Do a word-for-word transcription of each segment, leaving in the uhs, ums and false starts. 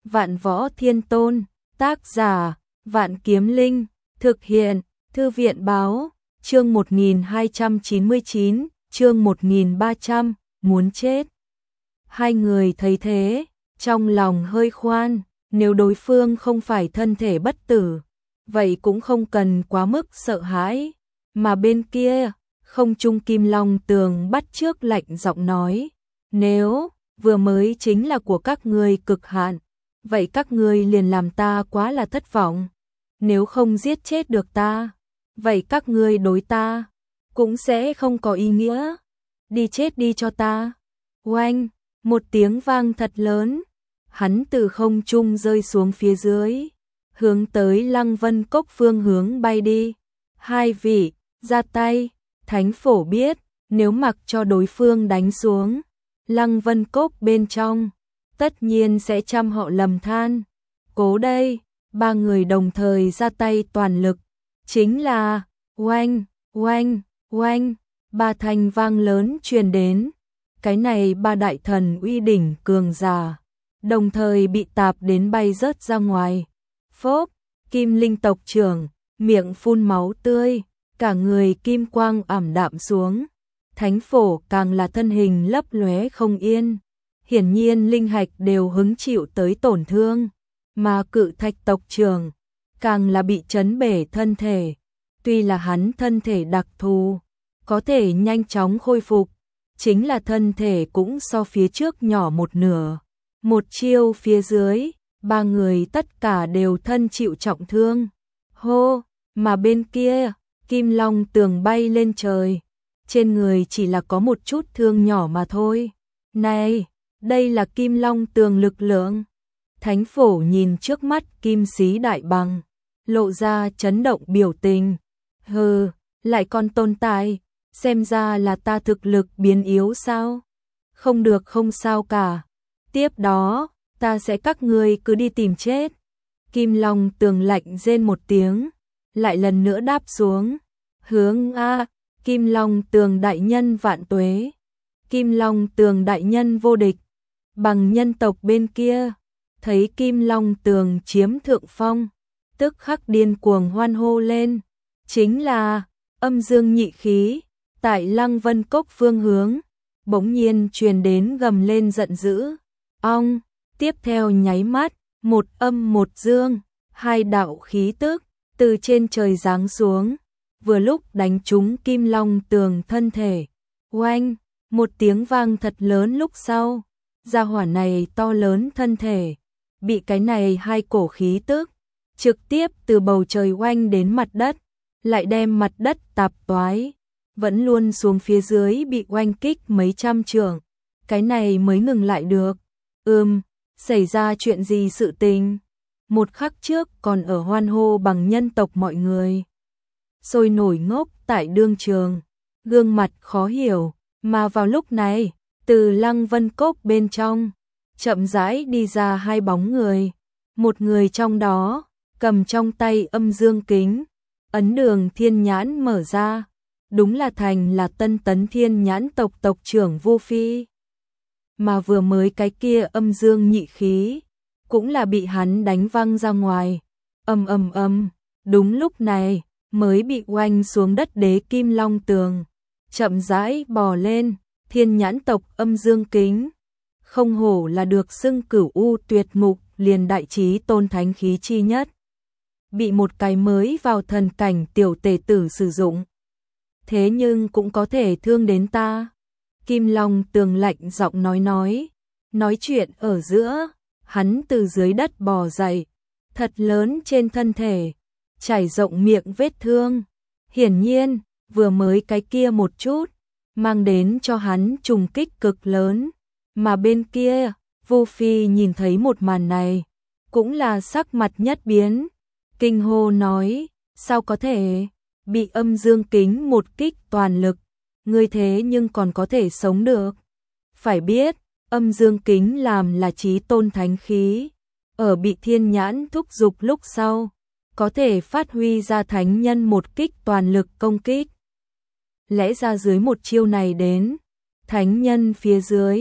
Vạn Võ Thiên Tôn, tác giả, Vạn Kiếm Linh, thực hiện, Thư viện báo, chương một nghìn hai trăm chín mươi chín, chương một nghìn ba trăm, muốn chết. Hai người thấy thế, trong lòng hơi khoan, nếu đối phương không phải thân thể bất tử, vậy cũng không cần quá mức sợ hãi, mà bên kia, không trung Kim Long Tường bắt chước lạnh giọng nói, nếu vừa mới chính là của các ngươi cực hạn, vậy các ngươi liền làm ta quá là thất vọng, nếu không giết chết được ta, vậy các ngươi đối ta cũng sẽ không có ý nghĩa, đi chết đi cho ta. Oanh, một tiếng vang thật lớn, hắn từ không trung rơi xuống phía dưới, hướng tới Lăng Vân Cốc phương hướng bay đi. Hai vị, ra tay, Thánh Phổ biết, nếu mặc cho đối phương đánh xuống, Lăng Vân Cốc bên trong, tất nhiên sẽ trăm họ lầm than. Cố đây, ba người đồng thời ra tay toàn lực, chính là, oanh, oanh, oanh, ba thanh vang lớn truyền đến. Cái này ba đại thần uy đỉnh cường giả, đồng thời bị tạp đến bay rớt ra ngoài. Phốp, Kim Linh tộc trưởng, miệng phun máu tươi, cả người kim quang ảm đạm xuống. Thánh Phổ càng là thân hình lấp lóe không yên, hiển nhiên linh hạch đều hứng chịu tới tổn thương, mà Cự Thạch tộc trưởng càng là bị chấn bể thân thể. Tuy là hắn thân thể đặc thù, có thể nhanh chóng khôi phục, chính là thân thể cũng so phía trước nhỏ một nửa. Một chiêu phía dưới, ba người tất cả đều thân chịu trọng thương. Hô, mà bên kia, Kim Long Tường bay lên trời, trên người chỉ là có một chút thương nhỏ mà thôi. Này, đây là Kim Long Tường lực lượng. Thánh Phổ nhìn trước mắt kim sĩ đại bằng, lộ ra chấn động biểu tình. Hừ, lại còn tồn tại, xem ra là ta thực lực biến yếu sao? Không được không sao cả. Tiếp đó, ta sẽ các ngươi cứ đi tìm chết. Kim Long Tường lạnh rên một tiếng, lại lần nữa đáp xuống. Hướng A, Kim Long Tường đại nhân vạn tuế. Kim Long Tường đại nhân vô địch. Bằng nhân tộc bên kia, thấy Kim Long Tường chiếm thượng phong, tức khắc điên cuồng hoan hô lên. Chính là âm dương nhị khí, tại Lăng Vân Cốc phương hướng, bỗng nhiên truyền đến gầm lên giận dữ. Ong, tiếp theo nháy mắt, một âm một dương, hai đạo khí tức từ trên trời giáng xuống, vừa lúc đánh trúng Kim Long Tường thân thể. Oanh, một tiếng vang thật lớn lúc sau, gia hỏa này to lớn thân thể, bị cái này hai cổ khí tức trực tiếp từ bầu trời oanh đến mặt đất, lại đem mặt đất tạp toái, vẫn luôn xuống phía dưới bị oanh kích mấy trăm trượng, cái này mới ngừng lại được. Ừm, xảy ra chuyện gì sự tình? Một khắc trước còn ở hoan hô bằng nhân tộc mọi người, sôi nổi ngốc tại đương trường, gương mặt khó hiểu, mà vào lúc này, từ Lăng Vân Cốc bên trong, chậm rãi đi ra hai bóng người, một người trong đó, cầm trong tay âm dương kính, ấn đường thiên nhãn mở ra, đúng là thành là Tân Tấn Thiên Nhãn tộc tộc trưởng Vu Phi. Mà vừa mới cái kia âm dương nhị khí, cũng là bị hắn đánh văng ra ngoài, ầm ầm ầm, đúng lúc này, mới bị oanh xuống đất đế Kim Long Tường, chậm rãi bò lên, Thiên Nhãn tộc âm dương kính, không hổ là được xưng cửu u tuyệt mục liền đại trí tôn thánh khí chi nhất, bị một cái mới vào thần cảnh tiểu tể tử sử dụng, thế nhưng cũng có thể thương đến ta. Kim Long Tường lạnh giọng nói nói, nói chuyện ở giữa, hắn từ dưới đất bò dậy, thật lớn trên thân thể, trải rộng miệng vết thương, hiển nhiên, vừa mới cái kia một chút, mang đến cho hắn trùng kích cực lớn, mà bên kia, Vu Phi nhìn thấy một màn này, cũng là sắc mặt nhất biến, kinh hô nói, sao có thể, bị âm dương kính một kích toàn lực, ngươi thế nhưng còn có thể sống được. Phải biết, âm dương kính làm là chí tôn thánh khí, ở bị thiên nhãn thúc dục lúc sau, có thể phát huy ra thánh nhân một kích toàn lực công kích. Lẽ ra dưới một chiêu này đến, thánh nhân phía dưới,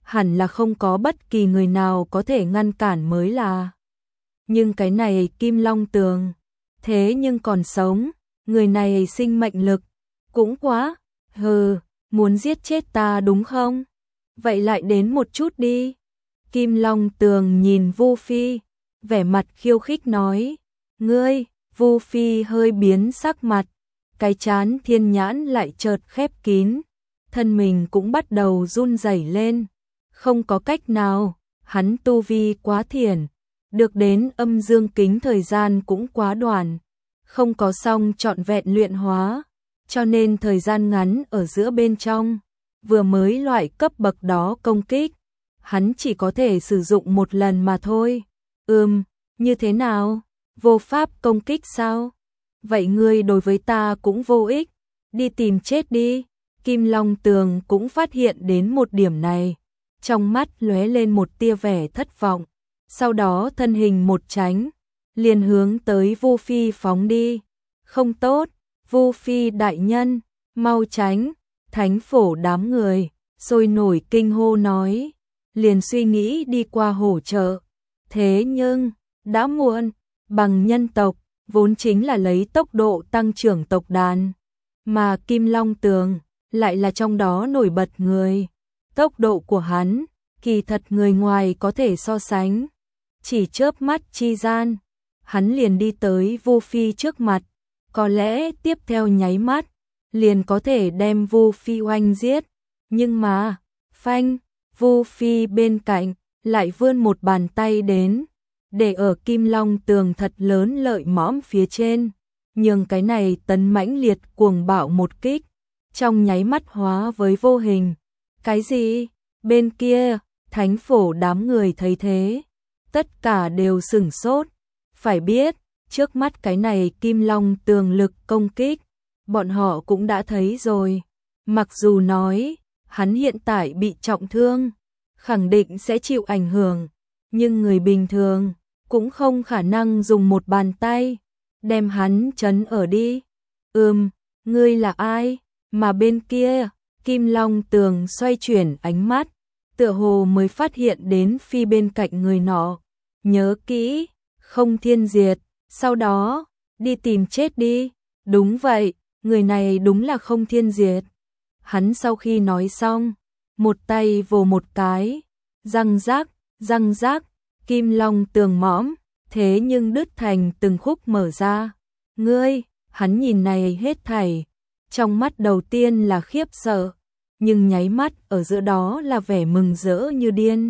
hẳn là không có bất kỳ người nào có thể ngăn cản mới là. Nhưng cái này Kim Long Tường, thế nhưng còn sống, người này sinh mệnh lực, cũng quá, hừ, muốn giết chết ta đúng không? Vậy lại đến một chút đi. Kim Long Tường nhìn Vu Phi, vẻ mặt khiêu khích nói, ngươi, Vu Phi hơi biến sắc mặt, cái trán thiên nhãn lại chợt khép kín, thân mình cũng bắt đầu run rẩy lên, không có cách nào, hắn tu vi quá thiển, được đến âm dương kính thời gian cũng quá đoạn, không có xong trọn vẹn luyện hóa, cho nên thời gian ngắn ở giữa bên trong, vừa mới loại cấp bậc đó công kích, hắn chỉ có thể sử dụng một lần mà thôi. Ừm, như thế nào? Vô pháp công kích sao? Vậy ngươi đối với ta cũng vô ích, đi tìm chết đi. Kim Long Tường cũng phát hiện đến một điểm này, trong mắt lóe lên một tia vẻ thất vọng, sau đó thân hình một tránh, liền hướng tới Vu Phi phóng đi. Không tốt, Vu Phi đại nhân, mau tránh, thánh phổ đám người, sôi nổi kinh hô nói, liền suy nghĩ đi qua hỗ trợ. Thế nhưng, đã muộn, bằng nhân tộc, vốn chính là lấy tốc độ tăng trưởng tộc đàn, mà Kim Long Tường lại là trong đó nổi bật người. Tốc độ của hắn, kỳ thật người ngoài có thể so sánh. Chỉ chớp mắt chi gian, hắn liền đi tới Vu Phi trước mặt, có lẽ tiếp theo nháy mắt, liền có thể đem Vu Phi oanh giết. Nhưng mà, phanh, Vu Phi bên cạnh, lại vươn một bàn tay đến, để ở Kim Long Tường thật lớn lợi mõm phía trên, nhường cái này tấn mãnh liệt cuồng bạo một kích, trong nháy mắt hóa với vô hình. Cái gì? Bên kia, thánh phổ đám người thấy thế, tất cả đều sửng sốt, phải biết, trước mắt cái này Kim Long Tường lực công kích, bọn họ cũng đã thấy rồi, mặc dù nói, hắn hiện tại bị trọng thương, khẳng định sẽ chịu ảnh hưởng, nhưng người bình thường cũng không khả năng dùng một bàn tay đem hắn trấn ở đi. Ừm, ngươi là ai? Mà bên kia, Kim Long Tường xoay chuyển ánh mắt, tựa hồ mới phát hiện đến Phi bên cạnh người nọ. Nhớ kỹ, không thiên diệt, sau đó, đi tìm chết đi. Đúng vậy, người này đúng là không thiên diệt. Hắn sau khi nói xong, một tay vồ một cái, răng rác, răng rác, Kim Long Tường mõm, thế nhưng đứt thành từng khúc mở ra. Ngươi, hắn nhìn này hết thảy, trong mắt đầu tiên là khiếp sợ, nhưng nháy mắt ở giữa đó là vẻ mừng rỡ như điên.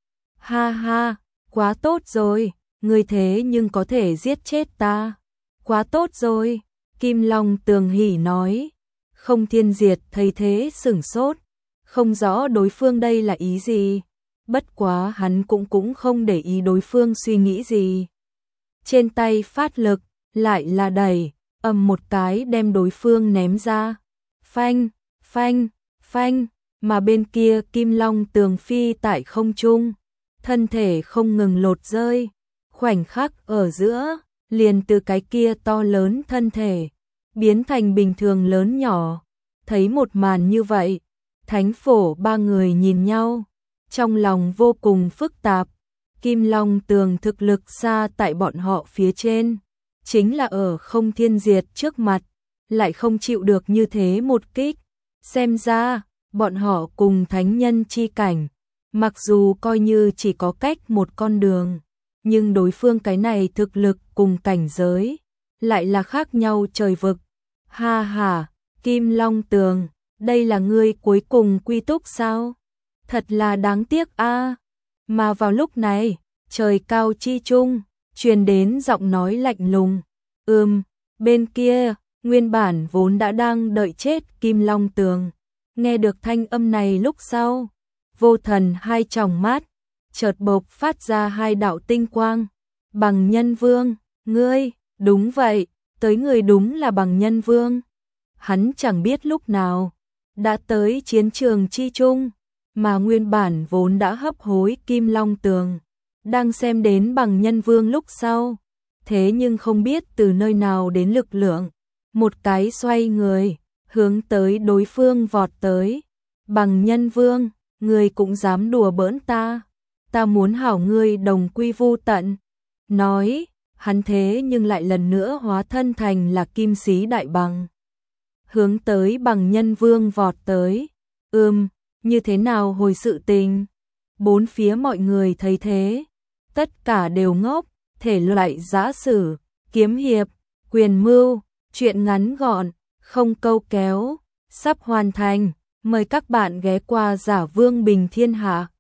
Ha ha, quá tốt rồi, ngươi thế nhưng có thể giết chết ta. Quá tốt rồi, Kim Long Tường hỉ nói. Không thiên diệt thấy thế sửng sốt, không rõ đối phương đây là ý gì, bất quá hắn cũng cũng không để ý đối phương suy nghĩ gì. Trên tay phát lực, lại là đẩy, ầm một cái đem đối phương ném ra. Phanh, phanh, phanh, mà bên kia Kim Long Tường phi tại không trung, thân thể không ngừng lột rơi, khoảnh khắc ở giữa, liền từ cái kia to lớn thân thể, biến thành bình thường lớn nhỏ. Thấy một màn như vậy, thánh phổ ba người nhìn nhau, trong lòng vô cùng phức tạp. Kim Long Tường thực lực xa tại bọn họ phía trên, chính là ở không thiên diệt trước mặt, lại không chịu được như thế một kích. Xem ra, bọn họ cùng thánh nhân chi cảnh, mặc dù coi như chỉ có cách một con đường, nhưng đối phương cái này thực lực cùng cảnh giới, lại là khác nhau trời vực. Ha ha, Kim Long Tường, đây là ngươi cuối cùng quy túc sao? Thật là đáng tiếc a. À. Mà vào lúc này, trời cao chi trung, truyền đến giọng nói lạnh lùng. Ừm, bên kia, nguyên bản vốn đã đang đợi chết Kim Long Tường. Nghe được thanh âm này lúc sau, vô thần hai tròng mắt, chợt bộc phát ra hai đạo tinh quang. Bằng Nhân Vương, ngươi, đúng vậy, tới người đúng là Bằng Nhân Vương. Hắn chẳng biết lúc nào, đã tới chiến trường chi trung, mà nguyên bản vốn đã hấp hối Kim Long Tường, đang xem đến Bằng Nhân Vương lúc sau, thế nhưng không biết từ nơi nào đến lực lượng, một cái xoay người, hướng tới đối phương vọt tới. Bằng Nhân Vương, ngươi cũng dám đùa bỡn ta, ta muốn hảo ngươi đồng quy vu tận. Nói, hắn thế nhưng lại lần nữa hóa thân thành là kim sĩ đại bằng. Hướng tới Bằng Nhân Vương vọt tới. Ừm, như thế nào hồi sự tình? Bốn phía mọi người thấy thế, tất cả đều ngốc, thể loại giã sử, kiếm hiệp, quyền mưu, chuyện ngắn gọn, không câu kéo, sắp hoàn thành. Mời các bạn ghé qua Giả Vương Bình Thiên Hạ.